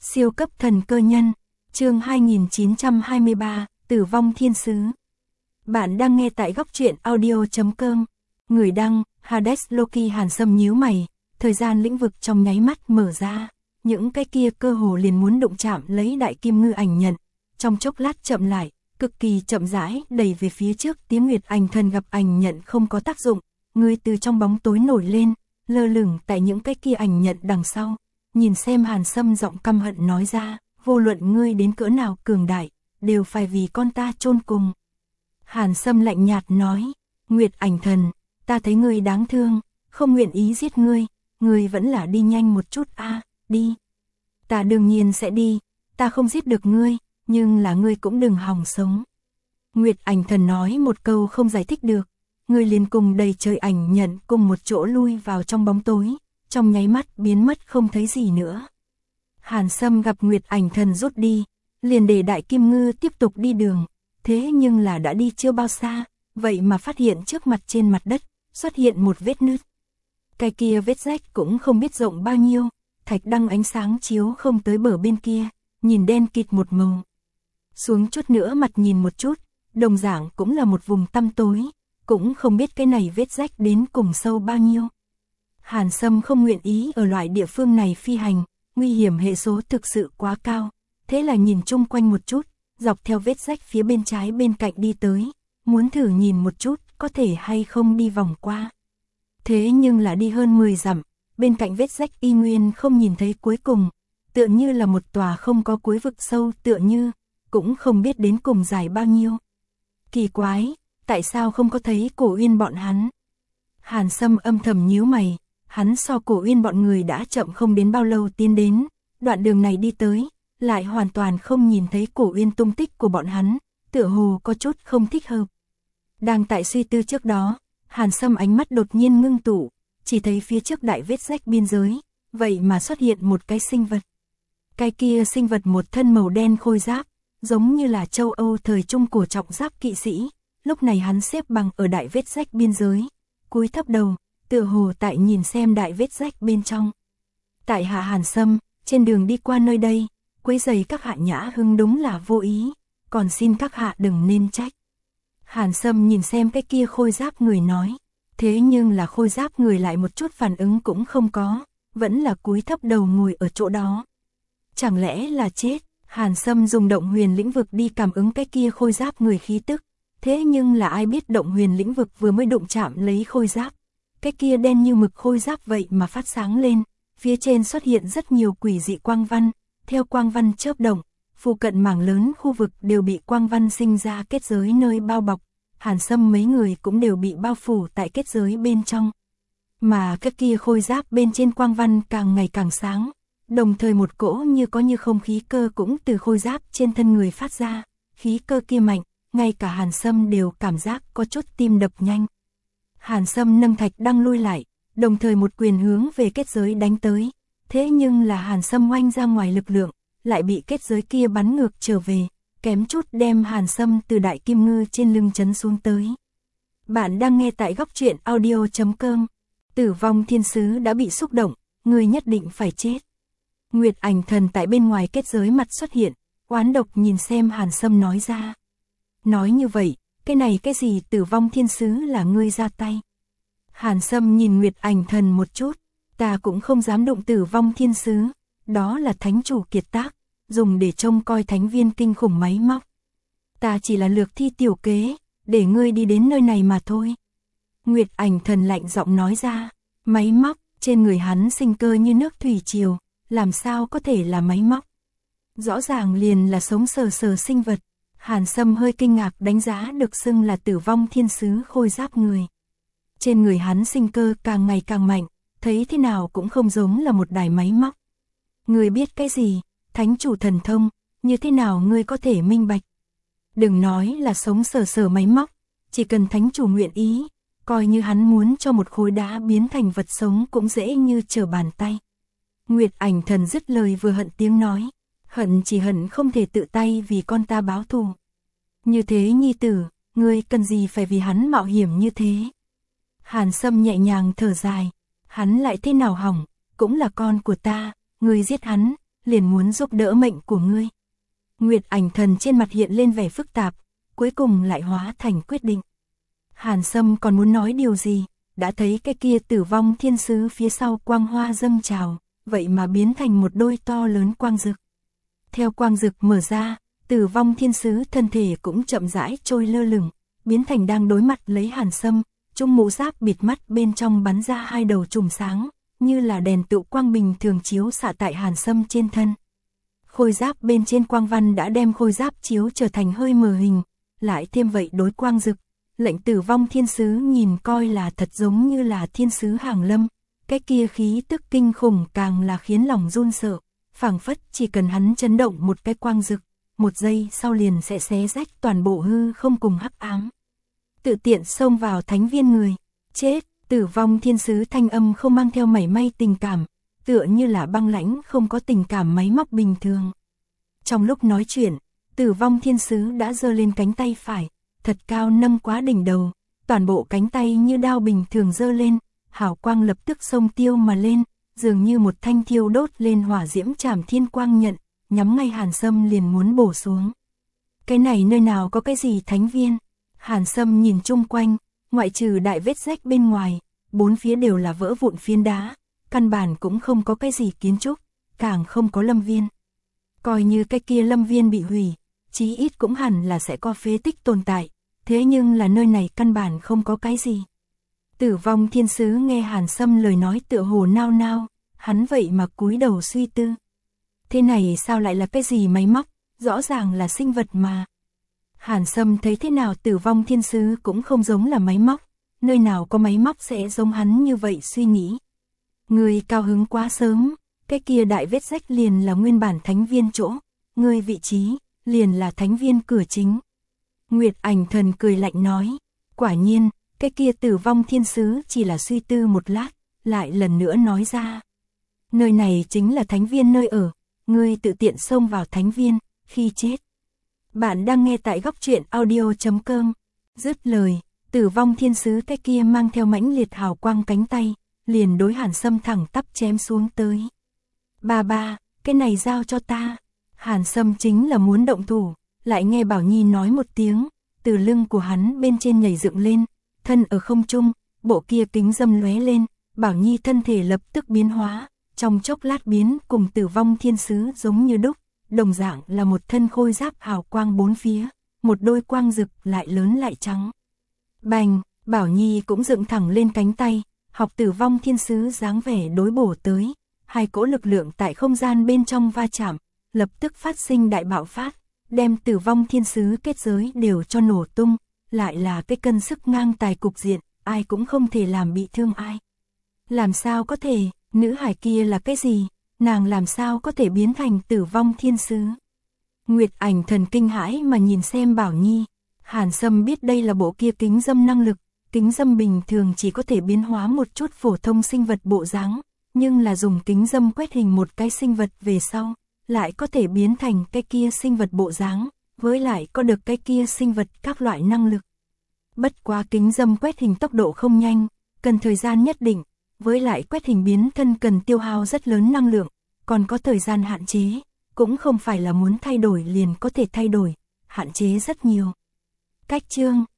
Siêu cấp thần cơ nhân, chương 2923, Tử vong thiên sứ. Bạn đang nghe tại góc truyện audio.com. Người đăng, Hades Loki. Hàn Sâm nhíu mày, thời gian lĩnh vực trong nháy mắt mở ra, những cái kia cơ hồ liền muốn đụng chạm lấy đại kim ngư ảnh nhận, trong chốc lát chậm lại, cực kỳ chậm rãi đẩy về phía trước. Tiếng Nguyệt Ảnh Thần gặp ảnh nhận không có tác dụng, người từ trong bóng tối nổi lên, lơ lửng tại những cái kia ảnh nhận đằng sau. Nhìn xem Hàn Sâm giọng căm hận nói ra, vô luận ngươi đến cỡ nào cường đại, đều phải vì con ta chôn cùng. Hàn Sâm lạnh nhạt nói, Nguyệt Ảnh Thần, ta thấy ngươi đáng thương, không nguyện ý giết ngươi, ngươi vẫn là đi nhanh một chút đi. Ta đương nhiên sẽ đi, ta không giết được ngươi, nhưng là ngươi cũng đừng hòng sống. Nguyệt Ảnh Thần nói một câu không giải thích được, ngươi liền cùng đầy trời ảnh nhận cùng một chỗ lui vào trong bóng tối, trong nháy mắt biến mất không thấy gì nữa. Hàn Sâm gặp Nguyệt Ảnh Thần rút đi, liền để đại kim ngư tiếp tục đi đường, thế nhưng là đã đi chưa bao xa, vậy mà phát hiện trước mặt trên mặt đất, xuất hiện một vết nứt. Cái kia vết rách cũng không biết rộng bao nhiêu, thạch đăng ánh sáng chiếu không tới bờ bên kia, nhìn đen kịt một màu. Xuống chút nữa mặt nhìn một chút, đồng dạng cũng là một vùng tăm tối, cũng không biết cái này vết rách đến cùng sâu bao nhiêu. Hàn Sâm không nguyện ý ở loại địa phương này phi hành, nguy hiểm hệ số thực sự quá cao, thế là nhìn chung quanh một chút, dọc theo vết rách phía bên trái bên cạnh đi tới, muốn thử nhìn một chút có thể hay không đi vòng qua. Thế nhưng là đi hơn 10 dặm, bên cạnh vết rách y nguyên không nhìn thấy cuối cùng, tựa như là một tòa không có cuối vực sâu, tựa như cũng không biết đến cùng dài bao nhiêu. Kỳ quái, tại sao không có thấy Cổ Uyên bọn hắn? Hàn Sâm âm thầm nhíu mày, hắn so Cổ Uyên bọn người đã chậm không đến bao lâu tiến đến, đoạn đường này đi tới, lại hoàn toàn không nhìn thấy Cổ Uyên tung tích của bọn hắn, tựa hồ có chút không thích hợp. Đang tại suy tư trước đó, Hàn Sâm ánh mắt đột nhiên ngưng tụ, chỉ thấy phía trước đại vết rách biên giới, vậy mà xuất hiện một cái sinh vật. Cái kia sinh vật một thân màu đen khôi giáp, giống như là châu Âu thời trung cổ trọng giáp kỵ sĩ, lúc này hắn xếp bằng ở đại vết rách biên giới, cúi thấp đầu, tựa hồ tại nhìn xem đại vết rách bên trong. Tại hạ Hàn Sâm, trên đường đi qua nơi đây, quấy rầy các hạ nhã hưng đúng là vô ý, còn xin các hạ đừng nên trách. Hàn Sâm nhìn xem cái kia khôi giáp người nói, thế nhưng là khôi giáp người lại một chút phản ứng cũng không có, vẫn là cúi thấp đầu ngồi ở chỗ đó. Chẳng lẽ là chết? Hàn Sâm dùng động huyền lĩnh vực đi cảm ứng cái kia khôi giáp người khí tức, thế nhưng là ai biết động huyền lĩnh vực vừa mới đụng chạm lấy khôi giáp, cái kia đen như mực khôi giáp vậy mà phát sáng lên, phía trên xuất hiện rất nhiều quỷ dị quang văn, theo quang văn chớp động, phụ cận mảng lớn khu vực đều bị quang văn sinh ra kết giới nơi bao bọc, Hàn Sâm mấy người cũng đều bị bao phủ tại kết giới bên trong. Mà cái kia khôi giáp bên trên quang văn càng ngày càng sáng, đồng thời một cỗ như có như không khí cơ cũng từ khôi giáp trên thân người phát ra, khí cơ kia mạnh, ngay cả Hàn Sâm đều cảm giác có chút tim đập nhanh. Hàn Sâm nâng thạch đăng lui lại, đồng thời một quyền hướng về kết giới đánh tới, thế nhưng là Hàn Sâm oanh ra ngoài lực lượng, lại bị kết giới kia bắn ngược trở về, kém chút đem Hàn Sâm từ đại kim ngư trên lưng chấn xuống tới. Bạn đang nghe tại góc truyện audio.com. Tử vong thiên sứ đã bị xúc động, người nhất định phải chết. Nguyệt Ảnh Thần tại bên ngoài kết giới mặt xuất hiện, oán độc nhìn xem Hàn Sâm nói ra. Nói như vậy, cái này cái gì tử vong thiên sứ là ngươi ra tay? Hàn Sâm nhìn Nguyệt Ảnh Thần một chút, ta cũng không dám đụng tử vong thiên sứ, đó là thánh chủ kiệt tác, dùng để trông coi thánh viên kinh khủng máy móc. Ta chỉ là lược thi tiểu kế, để ngươi đi đến nơi này mà thôi. Nguyệt Ảnh Thần lạnh giọng nói ra, máy móc, trên người hắn sinh cơ như nước thủy triều, làm sao có thể là máy móc? Rõ ràng liền là sống sờ sờ sinh vật. Hàn Sâm hơi kinh ngạc đánh giá được xưng là tử vong thiên sứ khôi giáp người. Trên người hắn sinh cơ càng ngày càng mạnh, thấy thế nào cũng không giống là một đài máy móc. Ngươi biết cái gì? Thánh chủ thần thông, như thế nào ngươi có thể minh bạch? Đừng nói là sống sờ sờ máy móc, chỉ cần thánh chủ nguyện ý, coi như hắn muốn cho một khối đá biến thành vật sống cũng dễ như trở bàn tay. Nguyệt Ảnh Thần dứt lời vừa hận tiếng nói, hận chỉ hận không thể tự tay vì con ta báo thù. Như thế nhi tử, ngươi cần gì phải vì hắn mạo hiểm như thế? Hàn Sâm nhẹ nhàng thở dài, hắn lại thế nào hỏng, cũng là con của ta, ngươi giết hắn, liền muốn giúp đỡ mệnh của ngươi. Nguyệt Ảnh Thần trên mặt hiện lên vẻ phức tạp, cuối cùng lại hóa thành quyết định. Hàn Sâm còn muốn nói điều gì, đã thấy cái kia Tử Vong Thiên Sứ phía sau quang hoa dâng trào, vậy mà biến thành một đôi to lớn quang dực. Theo quang dực mở ra, Tử Vong Thiên Sứ thân thể cũng chậm rãi trôi lơ lửng, biến thành đang đối mặt lấy Hàn Sâm, trung mũ giáp bịt mắt bên trong bắn ra hai đầu chùm sáng, như là đèn tụ quang bình thường chiếu xạ tại Hàn Sâm trên thân. Khôi giáp bên trên quang văn đã đem khôi giáp chiếu trở thành hơi mờ hình, lại thêm vậy đối quang dực, lệnh Tử Vong Thiên Sứ nhìn coi là thật giống như là thiên sứ hàng lâm, cái kia khí tức kinh khủng càng là khiến lòng run sợ, phảng phất chỉ cần hắn chấn động một cái quang dực, một giây sau liền sẽ xé rách toàn bộ hư không cùng hắc ám. Tự tiện xông vào thánh viên người, chết. Tử Vong Thiên Sứ thanh âm không mang theo mảy may tình cảm, tựa như là băng lãnh không có tình cảm máy móc bình thường. Trong lúc nói chuyện, Tử Vong Thiên Sứ đã giơ lên cánh tay phải, thật cao nâng quá đỉnh đầu, toàn bộ cánh tay như đao bình thường giơ lên, hào quang lập tức xông tiêu mà lên, dường như một thanh thiêu đốt lên hỏa diễm trảm thiên quang nhận, nhắm ngay Hàn Sâm liền muốn bổ xuống. Cái này nơi nào có cái gì thánh viên? Hàn Sâm nhìn chung quanh, ngoại trừ đại vết rách bên ngoài, bốn phía đều là vỡ vụn phiến đá, căn bản cũng không có cái gì kiến trúc, càng không có lâm viên. Coi như cái kia lâm viên bị hủy, chí ít cũng hẳn là sẽ có phế tích tồn tại, thế nhưng là nơi này căn bản không có cái gì. Tử Vong Thiên Sứ nghe Hàn Sâm lời nói tựa hồ nao nao, hắn vậy mà cúi đầu suy tư. Thế này sao lại là cái gì máy móc, rõ ràng là sinh vật mà. Hàn Sâm thấy thế nào Tử Vong Thiên Sứ cũng không giống là máy móc, nơi nào có máy móc sẽ giống hắn như vậy suy nghĩ. Người cao hứng quá sớm, cái kia đại vết rách liền là nguyên bản thánh viên chỗ, người vị trí, liền là thánh viên cửa chính. Nguyệt Ảnh Thần cười lạnh nói, quả nhiên, cái kia Tử Vong Thiên Sứ chỉ là suy tư một lát, lại lần nữa nói ra. Nơi này chính là thánh viên nơi ở, ngươi tự tiện xông vào thánh viên, khi chết. Bạn đang nghe tại góc truyện audio.com. Dứt lời, Tử Vong Thiên Sứ cái kia mang theo mãnh liệt hào quang cánh tay, liền đối Hàn Sâm thẳng tắp chém xuống tới. Ba, cái này giao cho ta. Hàn Sâm chính là muốn động thủ, lại nghe Bảo Nhi nói một tiếng, từ lưng của hắn bên trên nhảy dựng lên, thân ở không trung, bộ kia kính dâm lóe lên, Bảo Nhi thân thể lập tức biến hóa, trong chốc lát biến cùng Tử Vong Thiên Sứ giống như đúc, đồng dạng là một thân khôi giáp hào quang bốn phía, một đôi quang rực lại lớn lại trắng. Bành, Bảo Nhi cũng dựng thẳng lên cánh tay, học Tử Vong Thiên Sứ dáng vẻ đối bổ tới, hai cỗ lực lượng tại không gian bên trong va chạm, lập tức phát sinh đại bạo phát, đem Tử Vong Thiên Sứ kết giới đều cho nổ tung, lại là cái cân sức ngang tài cục diện, ai cũng không thể làm bị thương ai. Làm sao có thể, nữ hải kia là cái gì, nàng làm sao có thể biến thành Tử Vong Thiên Sứ? Nguyệt Ảnh Thần kinh hãi mà nhìn xem Bảo Nhi, Hàn Sâm biết đây là bộ kia kính dâm năng lực, kính dâm bình thường chỉ có thể biến hóa một chút phổ thông sinh vật bộ dáng, nhưng là dùng kính dâm quét hình một cái sinh vật về sau, lại có thể biến thành cái kia sinh vật bộ dáng, với lại có được cái kia sinh vật các loại năng lực. Bất quá kính dâm quét hình tốc độ không nhanh, cần thời gian nhất định, với lại quét hình biến thân cần tiêu hao rất lớn năng lượng, còn có thời gian hạn chế, cũng không phải là muốn thay đổi liền có thể thay đổi, hạn chế rất nhiều. Cách chương